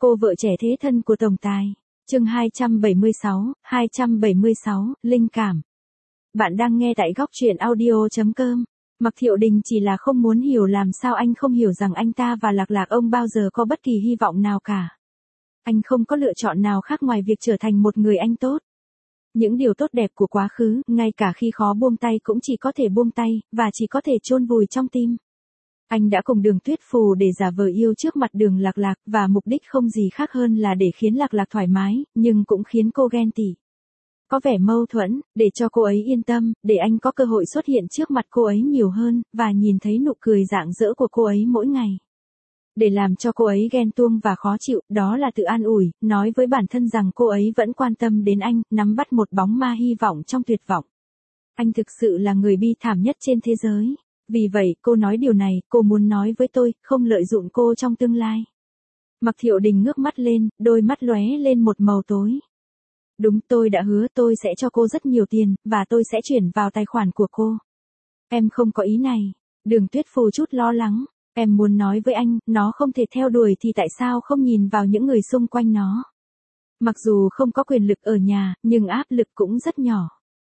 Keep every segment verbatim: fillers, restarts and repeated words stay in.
Cô vợ trẻ thế thân của tổng tài. Chương hai trăm bảy mươi sáu, hai trăm bảy mươi sáu, linh cảm. Bạn đang nghe tại góc truyện audio chấm com. Mạc Thiệu Đình chỉ là không muốn hiểu làm sao anh không hiểu rằng anh ta và Lạc Lạc ông bao giờ có bất kỳ hy vọng nào cả. Anh không có lựa chọn nào khác ngoài việc trở thành một người anh tốt. Những điều tốt đẹp của quá khứ, ngay cả khi khó buông tay cũng chỉ có thể buông tay, và chỉ có thể chôn vùi trong tim. Anh đã cùng Đường Tuyết Phù để giả vờ yêu trước mặt Đường Lạc Lạc, và mục đích không gì khác hơn là để khiến Lạc Lạc thoải mái, nhưng cũng khiến cô ghen tị. Có vẻ mâu thuẫn, để cho cô ấy yên tâm, để anh có cơ hội xuất hiện trước mặt cô ấy nhiều hơn, và nhìn thấy nụ cười rạng rỡ của cô ấy mỗi ngày. Để làm cho cô ấy ghen tuông và khó chịu, đó là tự an ủi, nói với bản thân rằng cô ấy vẫn quan tâm đến anh, nắm bắt một bóng ma hy vọng trong tuyệt vọng. Anh thực sự là người bi thảm nhất trên thế giới. Vì vậy, cô nói điều này, cô muốn nói với tôi, không lợi dụng cô trong tương lai. Mạc Thiệu Đình ngước mắt lên, đôi mắt lóe lên một màu tối. Đúng, tôi đã hứa tôi sẽ cho cô rất nhiều tiền, và tôi sẽ chuyển vào tài khoản của cô. Em không có ý này. Đường Tuyết Phù chút lo lắng. Em muốn nói với anh, nó không thể theo đuổi thì tại sao không nhìn vào những người xung quanh nó. Mặc dù không có quyền lực ở nhà, nhưng áp lực cũng rất nhỏ.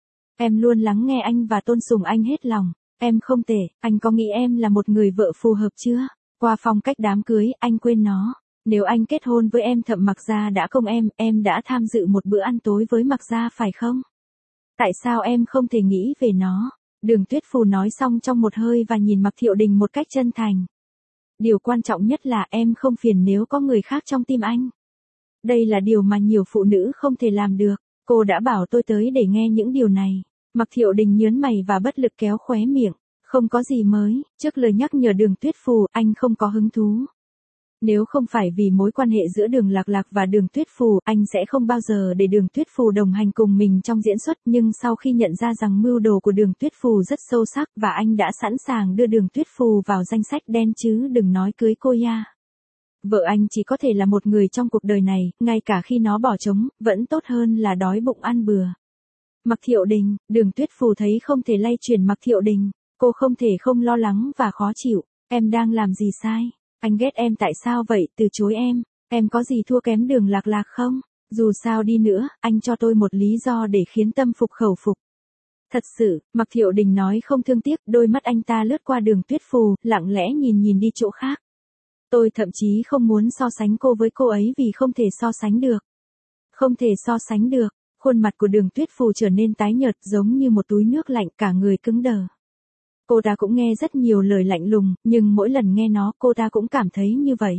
Em luôn lắng nghe anh và tôn sùng anh hết lòng. Em không tệ, anh có nghĩ em là một người vợ phù hợp chưa? Qua phong cách đám cưới, anh quên nó. Nếu anh kết hôn với em Thẩm Mặc Gia đã không em, em đã tham dự một bữa ăn tối với Mặc Gia phải không? Tại sao em không thể nghĩ về nó? Đường Tuyết Phù nói xong trong một hơi và nhìn Mạc Thiệu Đình một cách chân thành. Điều quan trọng nhất là em không phiền nếu có người khác trong tim anh. Đây là điều mà nhiều phụ nữ không thể làm được. Cô đã bảo tôi tới để nghe những điều này. Mạc Thiệu Đình nhớn mày và bất lực kéo khóe miệng. Không có gì mới, trước lời nhắc nhở Đường Tuyết Phù, anh không có hứng thú. Nếu không phải vì mối quan hệ giữa Đường Lạc Lạc và Đường Tuyết Phù, anh sẽ không bao giờ để Đường Tuyết Phù đồng hành cùng mình trong diễn xuất, nhưng sau khi nhận ra rằng mưu đồ của Đường Tuyết Phù rất sâu sắc và anh đã sẵn sàng đưa Đường Tuyết Phù vào danh sách đen chứ đừng nói cưới cô ya. Vợ anh chỉ có thể là một người trong cuộc đời này, ngay cả khi nó bỏ trống, vẫn tốt hơn là đói bụng ăn bừa. Mạc Thiệu Đình, Đường Tuyết Phù thấy không thể lay chuyển Mạc Thiệu Đình, cô không thể không lo lắng và khó chịu. Em đang làm gì sai? Anh ghét em tại sao vậy? Từ chối em. Em có gì thua kém Đường Lạc Lạc không? Dù sao đi nữa, anh cho tôi một lý do để khiến tâm phục khẩu phục. Thật sự, Mạc Thiệu Đình nói không thương tiếc, đôi mắt anh ta lướt qua Đường Tuyết Phù, lặng lẽ nhìn nhìn đi chỗ khác. Tôi thậm chí không muốn so sánh cô với cô ấy vì không thể so sánh được. Không thể so sánh được. Khuôn mặt của Đường Tuyết Phù trở nên tái nhợt giống như một túi nước lạnh, cả người cứng đờ. Cô ta cũng nghe rất nhiều lời lạnh lùng, nhưng mỗi lần nghe nó cô ta cũng cảm thấy như vậy.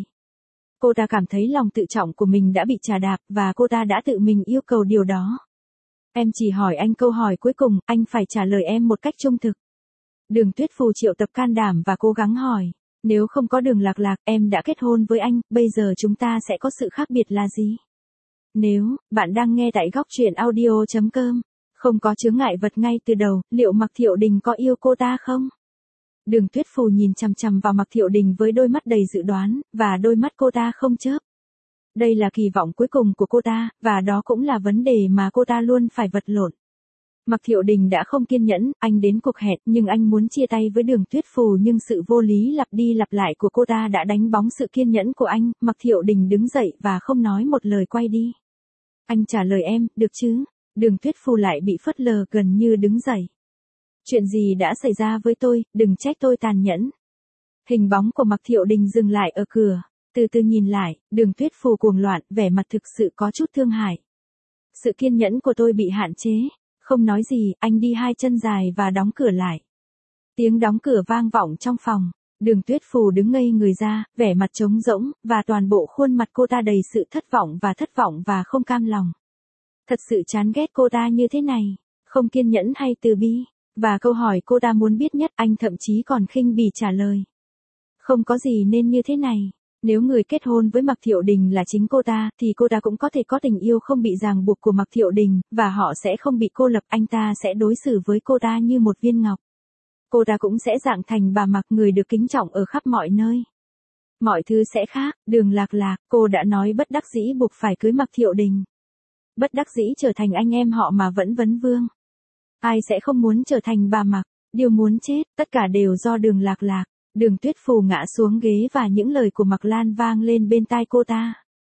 Cô ta cảm thấy lòng tự trọng của mình đã bị chà đạp, và cô ta đã tự mình yêu cầu điều đó. Em chỉ hỏi anh câu hỏi cuối cùng, anh phải trả lời em một cách trung thực. Đường Tuyết Phù triệu tập can đảm và cố gắng hỏi. Nếu không có Đường Lạc Lạc, em đã kết hôn với anh, bây giờ chúng ta sẽ có sự khác biệt là gì? Nếu, bạn đang nghe tại góc truyện audio chấm com, không có chướng ngại vật ngay từ đầu, liệu Mạc Thiệu Đình có yêu cô ta không? Đường Tuyết Phù nhìn chằm chằm vào Mạc Thiệu Đình với đôi mắt đầy dự đoán, và đôi mắt cô ta không chớp. Đây là kỳ vọng cuối cùng của cô ta, và đó cũng là vấn đề mà cô ta luôn phải vật lộn. Mạc Thiệu Đình đã không kiên nhẫn, anh đến cuộc hẹn, nhưng anh muốn chia tay với Đường Tuyết Phù, nhưng sự vô lý lặp đi lặp lại của cô ta đã đánh bóng sự kiên nhẫn của anh. Mạc Thiệu Đình đứng dậy và không nói một lời quay đi. Anh trả lời em, được chứ? Đường Tuyết Phù lại bị phớt lờ, gần như đứng dậy. Chuyện gì đã xảy ra với tôi, đừng trách tôi tàn nhẫn. Hình bóng của Mạc Thiệu Đình dừng lại ở cửa, từ từ nhìn lại, Đường Tuyết Phù cuồng loạn, vẻ mặt thực sự có chút thương hại. Sự kiên nhẫn của tôi bị hạn chế. Không nói gì, anh đi hai chân dài và đóng cửa lại. Tiếng đóng cửa vang vọng trong phòng. Đường Tuyết Phù đứng ngây người ra, vẻ mặt trống rỗng, và toàn bộ khuôn mặt cô ta đầy sự thất vọng và thất vọng và không cam lòng. Thật sự chán ghét cô ta như thế này, không kiên nhẫn hay từ bi. Và câu hỏi cô ta muốn biết nhất, anh thậm chí còn khinh bỉ trả lời. Không có gì nên như thế này. Nếu người kết hôn với Mạc Thiệu Đình là chính cô ta, thì cô ta cũng có thể có tình yêu không bị ràng buộc của Mạc Thiệu Đình, và họ sẽ không bị cô lập, anh ta sẽ đối xử với cô ta như một viên ngọc. Cô ta cũng sẽ dạng thành bà Mạc, người được kính trọng ở khắp mọi nơi. Mọi thứ sẽ khác. Đường Lạc Lạc, cô đã nói bất đắc dĩ buộc phải cưới Mạc Thiệu Đình. Bất đắc dĩ trở thành anh em họ mà vẫn vấn vương. Ai sẽ không muốn trở thành bà Mạc? Điều muốn chết, tất cả đều do Đường Lạc Lạc. Đường Tuyết Phù ngã xuống ghế và những lời của Mạc Lan vang lên bên tai cô ta.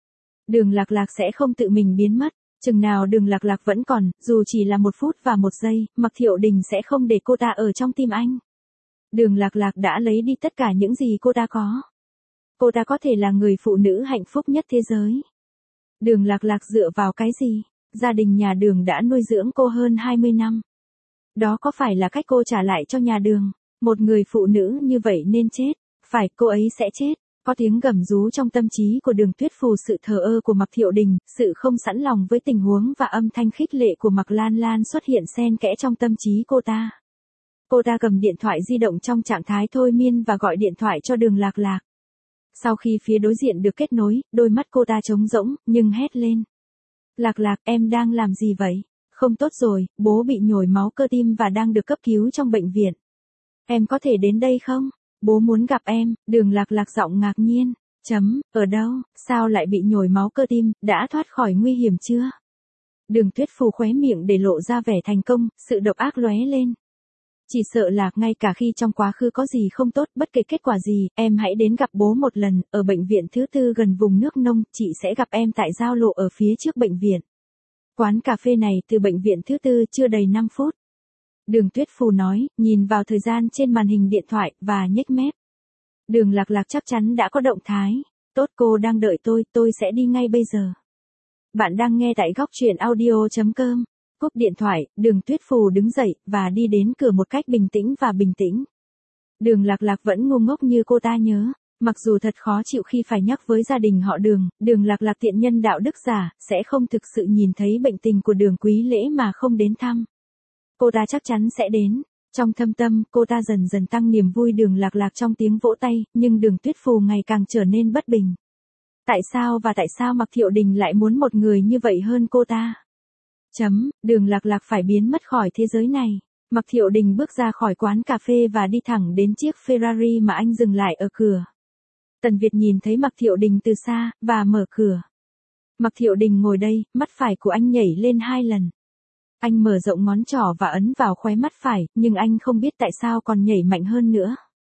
Đường Lạc Lạc sẽ không tự mình biến mất. Chừng nào Đường Lạc Lạc vẫn còn, dù chỉ là một phút và một giây, Mạc Thiệu Đình sẽ không để cô ta ở trong tim anh. Đường Lạc Lạc đã lấy đi tất cả những gì cô ta có. Cô ta có thể là người phụ nữ hạnh phúc nhất thế giới. Đường Lạc Lạc dựa vào cái gì? Gia đình nhà Đường đã nuôi dưỡng cô hơn hai mươi năm. Đó có phải là cách cô trả lại cho nhà Đường? Một người phụ nữ như vậy nên chết. Phải, cô ấy sẽ chết. Có tiếng gầm rú trong tâm trí của Đường Tuyết Phù, sự thờ ơ của Mạc Thiệu Đình, sự không sẵn lòng với tình huống và âm thanh khích lệ của Mạc Lan Lan xuất hiện xen kẽ trong tâm trí cô ta. Cô ta cầm điện thoại di động trong trạng thái thôi miên và gọi điện thoại cho Đường Lạc Lạc. Sau khi phía đối diện được kết nối, đôi mắt cô ta trống rỗng, nhưng hét lên. Lạc Lạc, em đang làm gì vậy? Không tốt rồi, bố bị nhồi máu cơ tim và đang được cấp cứu trong bệnh viện. Em có thể đến đây không? Bố muốn gặp em. Đường Lạc Lạc giọng ngạc nhiên. Chấm, ở đâu? Sao lại bị nhồi máu cơ tim, đã thoát khỏi nguy hiểm chưa? Đường Tuyết Phù khóe miệng để lộ ra vẻ thành công, sự độc ác lóe lên. Chỉ sợ là, ngay cả khi trong quá khứ có gì không tốt, bất kể kết quả gì, em hãy đến gặp bố một lần, ở bệnh viện thứ tư gần vùng nước nông, chị sẽ gặp em tại giao lộ ở phía trước bệnh viện. Quán cà phê này từ bệnh viện thứ tư chưa đầy năm phút. Đường Tuyết Phù nói, nhìn vào thời gian trên màn hình điện thoại, và nhếch mép. Đường Lạc Lạc chắc chắn đã có động thái. Tốt, cô đang đợi tôi, tôi sẽ đi ngay bây giờ. Bạn đang nghe tại góc truyện audio chấm com. Cúp điện thoại, Đường Tuyết Phù đứng dậy, và đi đến cửa một cách bình tĩnh và bình tĩnh. Đường Lạc Lạc vẫn ngu ngốc như cô ta nhớ. Mặc dù thật khó chịu khi phải nhắc với gia đình họ Đường, Đường Lạc Lạc tiện nhân đạo đức giả, sẽ không thực sự nhìn thấy bệnh tình của Đường Quý Lễ mà không đến thăm. Cô ta chắc chắn sẽ đến. Trong thâm tâm, cô ta dần dần tăng niềm vui Đường Lạc Lạc trong tiếng vỗ tay, nhưng Đường Tuyết Phù ngày càng trở nên bất bình. Tại sao và tại sao Mạc Thiệu Đình lại muốn một người như vậy hơn cô ta? Chấm, Đường Lạc Lạc phải biến mất khỏi thế giới này. Mạc Thiệu Đình bước ra khỏi quán cà phê và đi thẳng đến chiếc Ferrari mà anh dừng lại ở cửa. Tần Việt nhìn thấy Mạc Thiệu Đình từ xa, và mở cửa. Mạc Thiệu Đình ngồi đây, mắt phải của anh nhảy lên hai lần. Anh mở rộng ngón trỏ và ấn vào khóe mắt phải, nhưng anh không biết tại sao còn nhảy mạnh hơn nữa.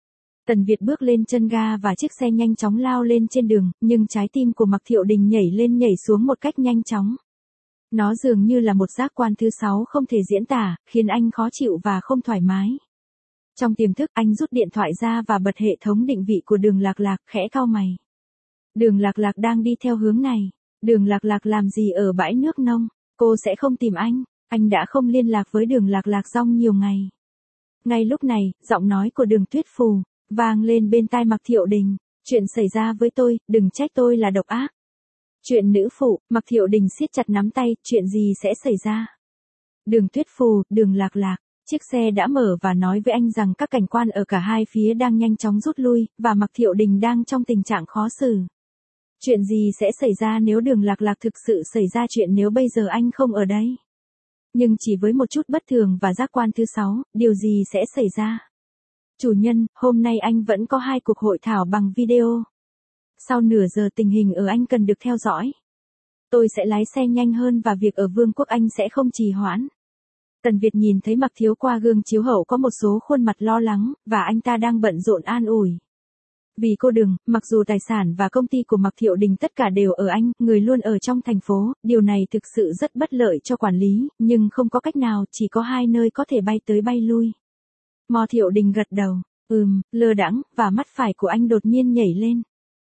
Tần Việt bước lên chân ga và chiếc xe nhanh chóng lao lên trên đường, nhưng trái tim của Mạc Thiệu Đình nhảy lên nhảy xuống một cách nhanh chóng. Nó dường như là một giác quan thứ sáu không thể diễn tả, khiến anh khó chịu và không thoải mái. Trong tiềm thức, anh rút điện thoại ra và bật hệ thống định vị của Đường Lạc Lạc, khẽ cau mày. Đường Lạc Lạc đang đi theo hướng này. Đường Lạc Lạc làm gì ở bãi nước nông? Cô sẽ không tìm anh. Anh đã không liên lạc với Đường Lạc Lạc trong nhiều ngày. Ngay lúc này, giọng nói của Đường Tuyết Phù vang lên bên tai Mạc Thiệu Đình. Chuyện xảy ra với tôi, đừng trách tôi là độc ác. Chuyện nữ phụ, Mạc Thiệu Đình siết chặt nắm tay, chuyện gì sẽ xảy ra? Đường Tuyết Phù, Đường Lạc Lạc. Chiếc xe đã mở và nói với anh rằng các cảnh quan ở cả hai phía đang nhanh chóng rút lui, và Mạc Thiệu Đình đang trong tình trạng khó xử. Chuyện gì sẽ xảy ra nếu Đường Lạc Lạc thực sự xảy ra chuyện nếu bây giờ anh không ở đây? Nhưng chỉ với một chút bất thường và giác quan thứ sáu, điều gì sẽ xảy ra? Chủ nhân, hôm nay anh vẫn có hai cuộc hội thảo bằng video. Sau nửa giờ tình hình ở Anh cần được theo dõi. Tôi sẽ lái xe nhanh hơn và việc ở Vương quốc Anh sẽ không trì hoãn. Tần Việt nhìn thấy Mạc Thiếu qua gương chiếu hậu có một số khuôn mặt lo lắng, và anh ta đang bận rộn an ủi. Vì cô Đường, mặc dù tài sản và công ty của Mạc Thiệu Đình tất cả đều ở Anh, người luôn ở trong thành phố, điều này thực sự rất bất lợi cho quản lý, nhưng không có cách nào, chỉ có hai nơi có thể bay tới bay lui. Mạc Thiệu Đình gật đầu, ừm, lơ đãng, và mắt phải của anh đột nhiên nhảy lên.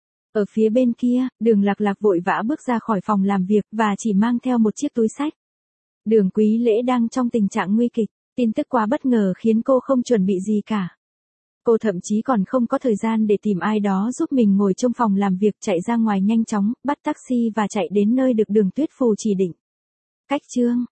Ở phía bên kia, Đường Lạc Lạc vội vã bước ra khỏi phòng làm việc, và chỉ mang theo một chiếc túi xách. Đường Quý Lễ đang trong tình trạng nguy kịch, tin tức quá bất ngờ khiến cô không chuẩn bị gì cả. Cô thậm chí còn không có thời gian để tìm ai đó giúp mình ngồi trong phòng làm việc, chạy ra ngoài nhanh chóng, bắt taxi và chạy đến nơi được Đường Tuyết Phù chỉ định. Cách chương